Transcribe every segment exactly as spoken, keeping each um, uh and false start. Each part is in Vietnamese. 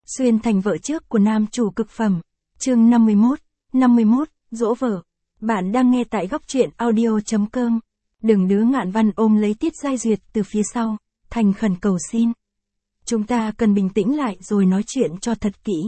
Xuyên thành vợ trước của nam chủ cực phẩm. Chương năm mươi mốt, năm mươi mốt, dỗ vợ. Bạn đang nghe tại góc truyện audio.com. Đừng đứa Ngạn Văn ôm lấy Tiết Giai Duyệt từ phía sau, thành khẩn cầu xin. Chúng ta cần bình tĩnh lại rồi nói chuyện cho thật kỹ.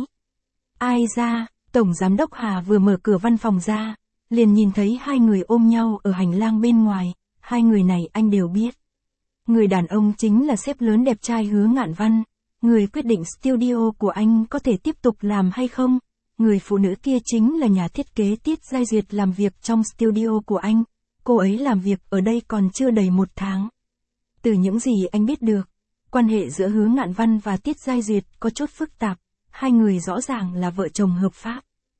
Ai ra, Tổng Giám đốc Hà vừa mở cửa văn phòng ra, liền nhìn thấy hai người ôm nhau ở hành lang bên ngoài, hai người này anh đều biết. Người đàn ông chính là sếp lớn đẹp trai Hứa Ngạn Văn, người quyết định studio của anh có thể tiếp tục làm hay không. Người phụ nữ kia chính là nhà thiết kế Tiết Giai Duyệt làm việc trong studio của anh, cô ấy làm việc ở đây còn chưa đầy một tháng. Từ những gì anh biết được, quan hệ giữa Hứa Ngạn Văn và Tiết Giai Duyệt có chút phức tạp, hai người rõ ràng là vợ chồng hợp pháp.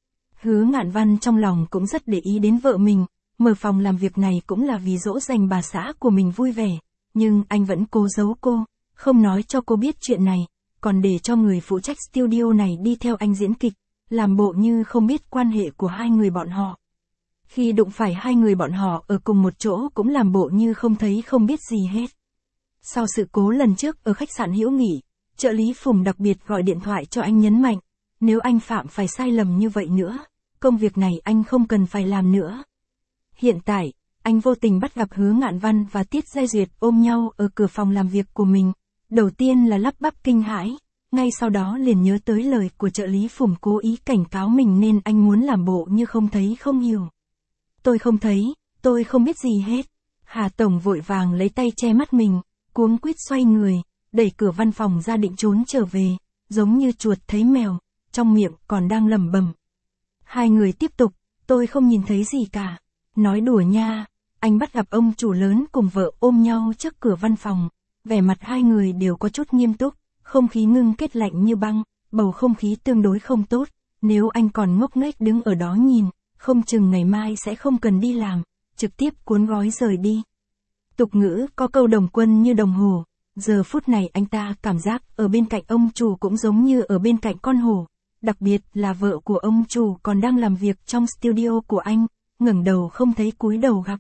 Hứa Ngạn Văn trong lòng cũng rất để ý đến vợ mình, mở phòng làm việc này cũng là vì dỗ dành bà xã của mình vui vẻ, nhưng anh vẫn cố giấu cô, không nói cho cô biết chuyện này, còn để cho người phụ trách studio này đi theo anh diễn kịch, làm bộ như không biết quan hệ của hai người bọn họ. Khi đụng phải hai người bọn họ ở cùng một chỗ cũng làm bộ như không thấy không biết gì hết. Sau sự cố lần trước ở khách sạn Hữu Nghị, trợ lý Phùng đặc biệt gọi điện thoại cho anh nhấn mạnh, nếu anh phạm phải sai lầm như vậy nữa, công việc này anh không cần phải làm nữa. Hiện tại, anh vô tình bắt gặp Hứa Ngạn Văn và Tiết Giai Duyệt ôm nhau ở cửa phòng làm việc của mình. Đầu tiên là lắp bắp kinh hãi, ngay sau đó liền nhớ tới lời của trợ lý Phùng cố ý cảnh cáo mình nên anh muốn làm bộ như không thấy không hiểu. Tôi không thấy, tôi không biết gì hết. Hà Tổng vội vàng lấy tay che mắt mình, cuống quýt xoay người, đẩy cửa văn phòng ra định trốn trở về, giống như chuột thấy mèo, trong miệng còn đang lẩm bẩm. Hai người tiếp tục, tôi không nhìn thấy gì cả. Nói đùa nha, anh bắt gặp ông chủ lớn cùng vợ ôm nhau trước cửa văn phòng, vẻ mặt hai người đều có chút nghiêm túc, không khí ngưng kết lạnh như băng, bầu không khí tương đối không tốt, nếu anh còn ngốc nghếch đứng ở đó nhìn, không chừng ngày mai sẽ không cần đi làm, trực tiếp cuốn gói rời đi. Tục ngữ có câu đồng quân như đồng hồ, giờ phút này anh ta cảm giác ở bên cạnh ông chủ cũng giống như ở bên cạnh con hổ, đặc biệt là vợ của ông chủ còn đang làm việc trong studio của anh, ngẩng đầu không thấy cúi đầu gặp.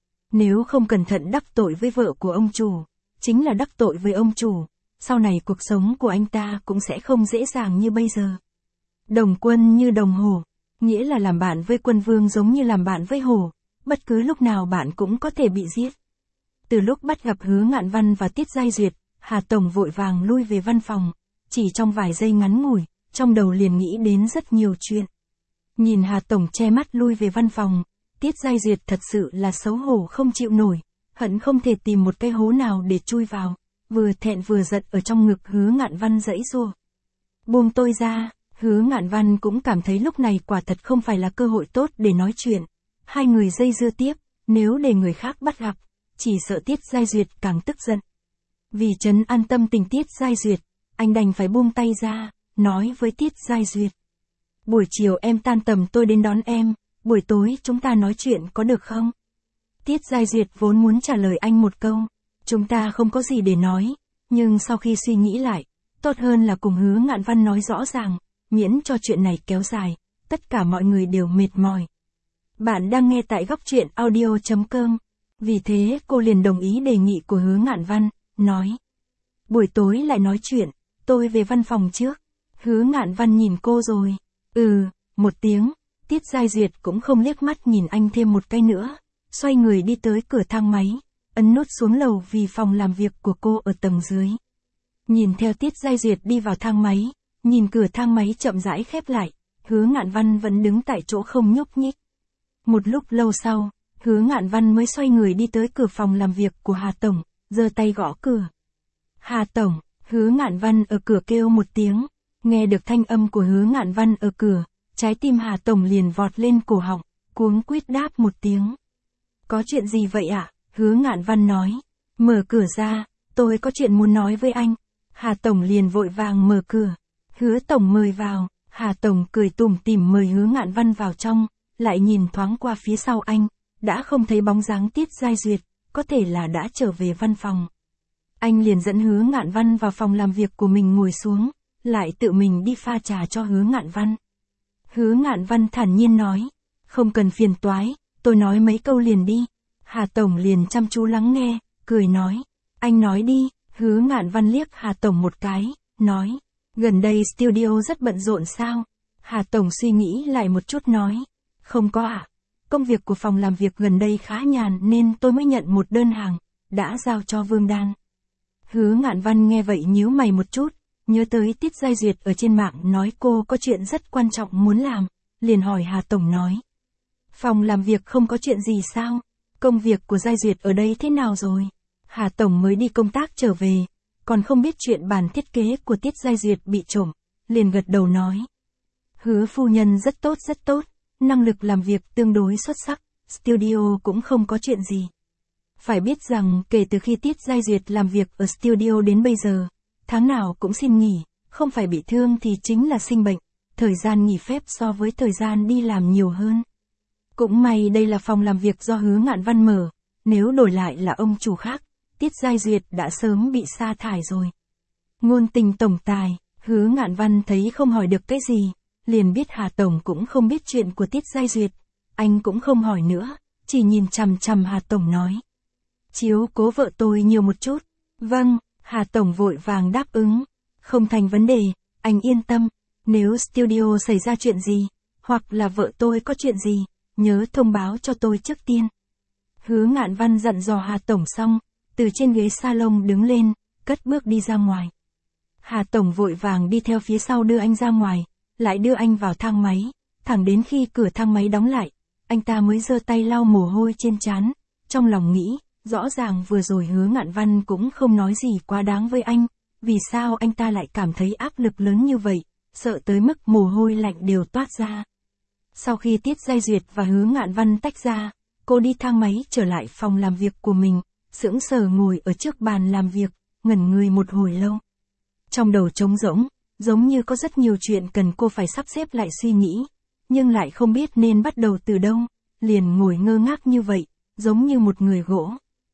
Nếu không cẩn thận đắc tội với vợ của ông chủ, chính là đắc tội với ông chủ, sau này cuộc sống của anh ta cũng sẽ không dễ dàng như bây giờ. Đồng quân như đồng hổ, nghĩa là làm bạn với quân vương giống như làm bạn với hổ, bất cứ lúc nào bạn cũng có thể bị giết. Từ lúc bắt gặp Hứa Ngạn Văn và Tiết Giai Duyệt, Hà Tổng vội vàng lui về văn phòng, chỉ trong vài giây ngắn ngủi, trong đầu liền nghĩ đến rất nhiều chuyện. Nhìn Hà Tổng che mắt lui về văn phòng, Tiết Giai Duyệt thật sự là xấu hổ không chịu nổi, hận không thể tìm một cái hố nào để chui vào, vừa thẹn vừa giận ở trong ngực Hứa Ngạn Văn giãy giụa. Buông tôi ra, Hứa Ngạn Văn cũng cảm thấy lúc này quả thật không phải là cơ hội tốt để nói chuyện. Hai người dây dưa tiếp, nếu để người khác bắt gặp, chỉ sợ Tiết Giai Duyệt càng tức giận. Vì trấn an tâm tình Tiết Giai Duyệt, anh đành phải buông tay ra, nói với Tiết Giai Duyệt. Buổi chiều em tan tầm tôi đến đón em, buổi tối chúng ta nói chuyện có được không? Tiết Giai Duyệt vốn muốn trả lời anh một câu, chúng ta không có gì để nói, nhưng sau khi suy nghĩ lại, tốt hơn là cùng Hứa Ngạn Văn nói rõ ràng, miễn cho chuyện này kéo dài, tất cả mọi người đều mệt mỏi. Bạn đang nghe tại góc truyện audio.com, vì thế cô liền đồng ý đề nghị của Hứa Ngạn Văn, nói. Buổi tối lại nói chuyện, tôi về văn phòng trước. Hứa Ngạn Văn nhìn cô rồi, ừ, một tiếng, Tiết Giai Duyệt cũng không liếc mắt nhìn anh thêm một cái nữa, xoay người đi tới cửa thang máy, ấn nút xuống lầu vì phòng làm việc của cô ở tầng dưới. Nhìn theo Tiết Giai Duyệt đi vào thang máy, nhìn cửa thang máy chậm rãi khép lại, Hứa Ngạn Văn vẫn đứng tại chỗ không nhúc nhích. Một lúc lâu sau, Hứa Ngạn Văn mới xoay người đi tới cửa phòng làm việc của Hà Tổng, giơ tay gõ cửa. Hà Tổng, Hứa Ngạn Văn ở cửa kêu một tiếng, nghe được thanh âm của Hứa Ngạn Văn ở cửa, trái tim Hà Tổng liền vọt lên cổ họng, cuống quýt đáp một tiếng. Có chuyện gì vậy ạ? À? Hứa Ngạn Văn nói. Mở cửa ra, tôi có chuyện muốn nói với anh. Hà Tổng liền vội vàng mở cửa. Hứa Tổng mời vào. Hà Tổng cười tủm tỉm mời Hứa Ngạn Văn vào trong, lại nhìn thoáng qua phía sau anh, đã không thấy bóng dáng Tiết Giai Duyệt, có thể là đã trở về văn phòng. Anh liền dẫn Hứa Ngạn Văn vào phòng làm việc của mình ngồi xuống, lại tự mình đi pha trà cho Hứa Ngạn Văn. Hứa Ngạn Văn thản nhiên nói, không cần phiền toái, tôi nói mấy câu liền đi. Hà Tổng liền chăm chú lắng nghe, cười nói, anh nói đi. Hứa Ngạn Văn liếc Hà Tổng một cái, nói, Gần đây studio rất bận rộn sao? Hà Tổng suy nghĩ lại một chút nói. Không có ạ. À. Công việc của phòng làm việc gần đây khá nhàn nên tôi mới nhận một đơn hàng, đã giao cho Vương Đan. Hứa Ngạn Văn nghe vậy nhíu mày một chút, nhớ tới Tiết Giai Duyệt ở trên mạng nói cô có chuyện rất quan trọng muốn làm, liền hỏi Hà Tổng nói. Phòng làm việc không có chuyện gì sao? Công việc của Giai Duyệt ở đây thế nào rồi? Hà Tổng mới đi công tác trở về, còn không biết chuyện bản thiết kế của Tiết Giai Duyệt bị trộm, liền gật đầu nói. Hứa phu nhân rất tốt rất tốt, năng lực làm việc tương đối xuất sắc, studio cũng không có chuyện gì. Phải biết rằng kể từ khi Tiết Giai Duyệt làm việc ở studio đến bây giờ, tháng nào cũng xin nghỉ, không phải bị thương thì chính là sinh bệnh, thời gian nghỉ phép so với thời gian đi làm nhiều hơn. Cũng may đây là phòng làm việc do Hứa Ngạn Văn mở, nếu đổi lại là ông chủ khác, Tiết Giai Duyệt đã sớm bị sa thải rồi. Ngôn tình tổng tài, Hứa Ngạn Văn thấy không hỏi được cái gì, liền biết Hà Tổng cũng không biết chuyện của Tiết Giai Duyệt, anh cũng không hỏi nữa, chỉ nhìn chằm chằm Hà Tổng nói. Chiếu cố vợ tôi nhiều một chút. Vâng, Hà Tổng vội vàng đáp ứng. Không thành vấn đề, anh yên tâm, nếu studio xảy ra chuyện gì, hoặc là vợ tôi có chuyện gì, nhớ thông báo cho tôi trước tiên. Hứa Ngạn Văn dặn dò Hà Tổng xong, từ trên ghế salon đứng lên, cất bước đi ra ngoài. Hà Tổng vội vàng đi theo phía sau đưa anh ra ngoài, lại đưa anh vào thang máy, thẳng đến khi cửa thang máy đóng lại, anh ta mới giơ tay lau mồ hôi trên trán, trong lòng nghĩ, rõ ràng vừa rồi Hứa Ngạn Văn cũng không nói gì quá đáng với anh, vì sao anh ta lại cảm thấy áp lực lớn như vậy, sợ tới mức mồ hôi lạnh đều toát ra. Sau khi Tiết Giai Duyệt và Hứa Ngạn Văn tách ra, cô đi thang máy trở lại phòng làm việc của mình, sững sờ ngồi ở trước bàn làm việc, ngẩn người một hồi lâu. Trong đầu trống rỗng, giống như có rất nhiều chuyện cần cô phải sắp xếp lại suy nghĩ, nhưng lại không biết nên bắt đầu từ đâu, liền ngồi ngơ ngác như vậy, giống như một người gỗ.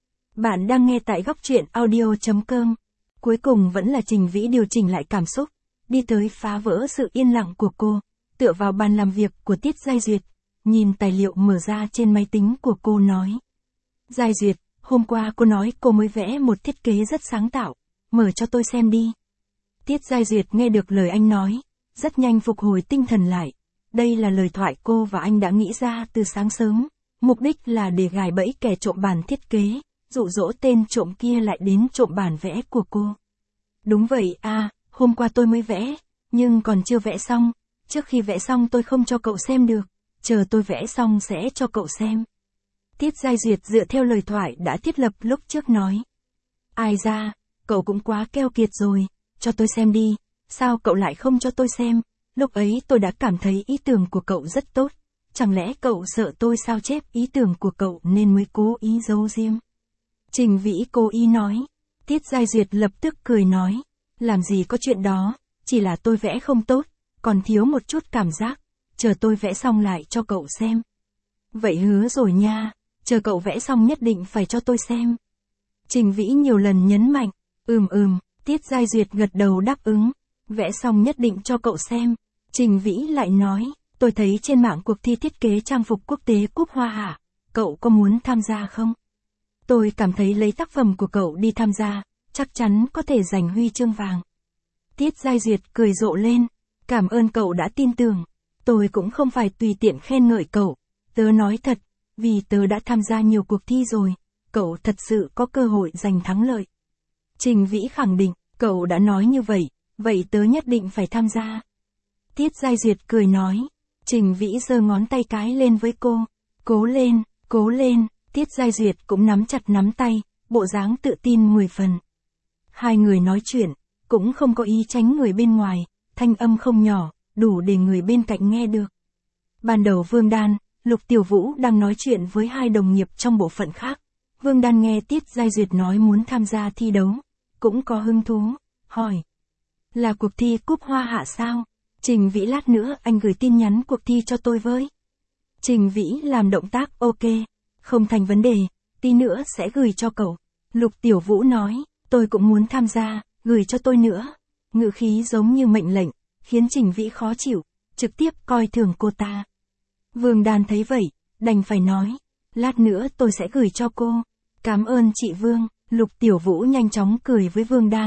Bạn đang nghe tại góc truyện audio chấm com. Cuối cùng vẫn là Trình Vĩ điều chỉnh lại cảm xúc, đi tới phá vỡ sự yên lặng của cô, tựa vào bàn làm việc của Tiết Giai Duyệt, nhìn tài liệu mở ra trên máy tính của cô nói. Giai Duyệt, hôm qua cô nói cô mới vẽ một thiết kế rất sáng tạo, mở cho tôi xem đi. Tiết Giai Duyệt nghe được lời anh nói, rất nhanh phục hồi tinh thần lại. Đây là lời thoại cô và anh đã nghĩ ra từ sáng sớm, mục đích là để gài bẫy kẻ trộm bản thiết kế, dụ dỗ tên trộm kia lại đến trộm bản vẽ của cô. Đúng vậy à, hôm qua tôi mới vẽ, nhưng còn chưa vẽ xong, trước khi vẽ xong tôi không cho cậu xem được, chờ tôi vẽ xong sẽ cho cậu xem. Tiết Giai Duyệt dựa theo lời thoại đã thiết lập lúc trước nói. Ai ra, cậu cũng quá keo kiệt rồi, cho tôi xem đi, sao cậu lại không cho tôi xem, lúc ấy tôi đã cảm thấy ý tưởng của cậu rất tốt, chẳng lẽ cậu sợ tôi sao chép ý tưởng của cậu nên mới cố ý giấu giếm. Trình Vĩ cố ý nói. Tiết Giai Duyệt lập tức cười nói. Làm gì có chuyện đó, chỉ là tôi vẽ không tốt, còn thiếu một chút cảm giác, chờ tôi vẽ xong lại cho cậu xem. Vậy hứa rồi nha, chờ cậu vẽ xong nhất định phải cho tôi xem. Trình Vĩ nhiều lần nhấn mạnh. Ừm ừm, Tiết Giai Duyệt gật đầu đáp ứng. Vẽ xong nhất định cho cậu xem. Trình Vĩ lại nói. Tôi thấy trên mạng cuộc thi thiết kế trang phục quốc tế Cúp Hoa Hạ, cậu có muốn tham gia không? Tôi cảm thấy lấy tác phẩm của cậu đi tham gia, chắc chắn có thể giành huy chương vàng. Tiết Giai Duyệt cười rộ lên. Cảm ơn cậu đã tin tưởng. Tôi cũng không phải tùy tiện khen ngợi cậu. Tớ nói thật, vì tớ đã tham gia nhiều cuộc thi rồi, cậu thật sự có cơ hội giành thắng lợi. Trình Vĩ khẳng định, cậu đã nói như vậy, vậy tớ nhất định phải tham gia. Tiết Giai Duyệt cười nói. Trình Vĩ giơ ngón tay cái lên với cô. Cố lên, cố lên. Tiết Giai Duyệt cũng nắm chặt nắm tay, bộ dáng tự tin mười phần. Hai người nói chuyện, cũng không có ý tránh người bên ngoài, thanh âm không nhỏ, đủ để người bên cạnh nghe được. Ban đầu Vương Đan, Lục Tiểu Vũ đang nói chuyện với hai đồng nghiệp trong bộ phận khác. Vương Đan nghe Tiết Giai Duyệt nói muốn tham gia thi đấu, cũng có hứng thú, hỏi. Là cuộc thi Cúp Hoa Hạ sao? Trình Vĩ lát nữa anh gửi tin nhắn cuộc thi cho tôi với. Trình Vĩ làm động tác ok. Không thành vấn đề, tí nữa sẽ gửi cho cậu. Lục Tiểu Vũ nói, tôi cũng muốn tham gia, gửi cho tôi nữa. Ngữ khí giống như mệnh lệnh, khiến Trình Vĩ khó chịu, trực tiếp coi thường cô ta. Vương Đan thấy vậy, đành phải nói, lát nữa tôi sẽ gửi cho cô. Cảm ơn chị Vương. Lục Tiểu Vũ nhanh chóng cười với Vương Đan,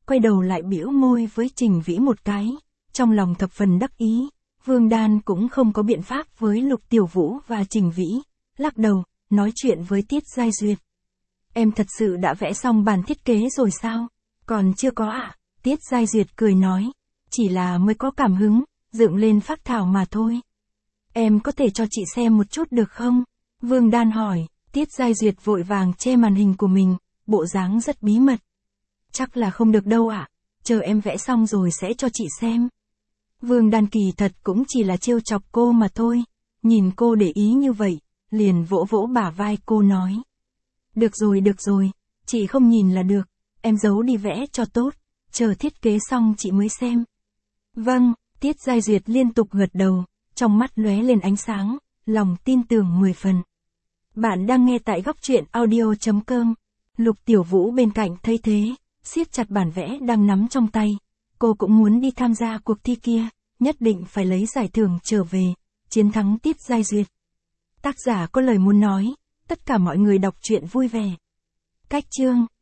quay đầu lại bĩu môi với Trình Vĩ một cái, trong lòng thập phần đắc ý. Vương Đan cũng không có biện pháp với Lục Tiểu Vũ và Trình Vĩ, lắc đầu, nói chuyện với Tiết Giai Duyệt. Em thật sự đã vẽ xong bản thiết kế rồi sao? Còn chưa có ạ. À? Tiết Giai Duyệt cười nói, chỉ là mới có cảm hứng, dựng lên phác thảo mà thôi. Em có thể cho chị xem một chút được không? Vương Đan hỏi. Tiết Giai Duyệt vội vàng che màn hình của mình, bộ dáng rất bí mật. Chắc là không được đâu ạ, à? Chờ em vẽ xong rồi sẽ cho chị xem. Vương Đan kỳ thật cũng chỉ là trêu chọc cô mà thôi, nhìn cô để ý như vậy, liền vỗ vỗ bả vai cô nói. Được rồi được rồi, chị không nhìn là được, em giấu đi vẽ cho tốt, chờ thiết kế xong chị mới xem. Vâng, Tiết Giai Duyệt liên tục gật đầu, trong mắt lóe lên ánh sáng, lòng tin tưởng mười phần. Bạn đang nghe tại góc truyện audio chấm com. Lục Tiểu Vũ bên cạnh thấy thế, siết chặt bản vẽ đang nắm trong tay. Cô cũng muốn đi tham gia cuộc thi kia, nhất định phải lấy giải thưởng trở về, chiến thắng Tiết Giai Duyệt. Tác giả có lời muốn nói, tất cả mọi người đọc truyện vui vẻ. Cách chương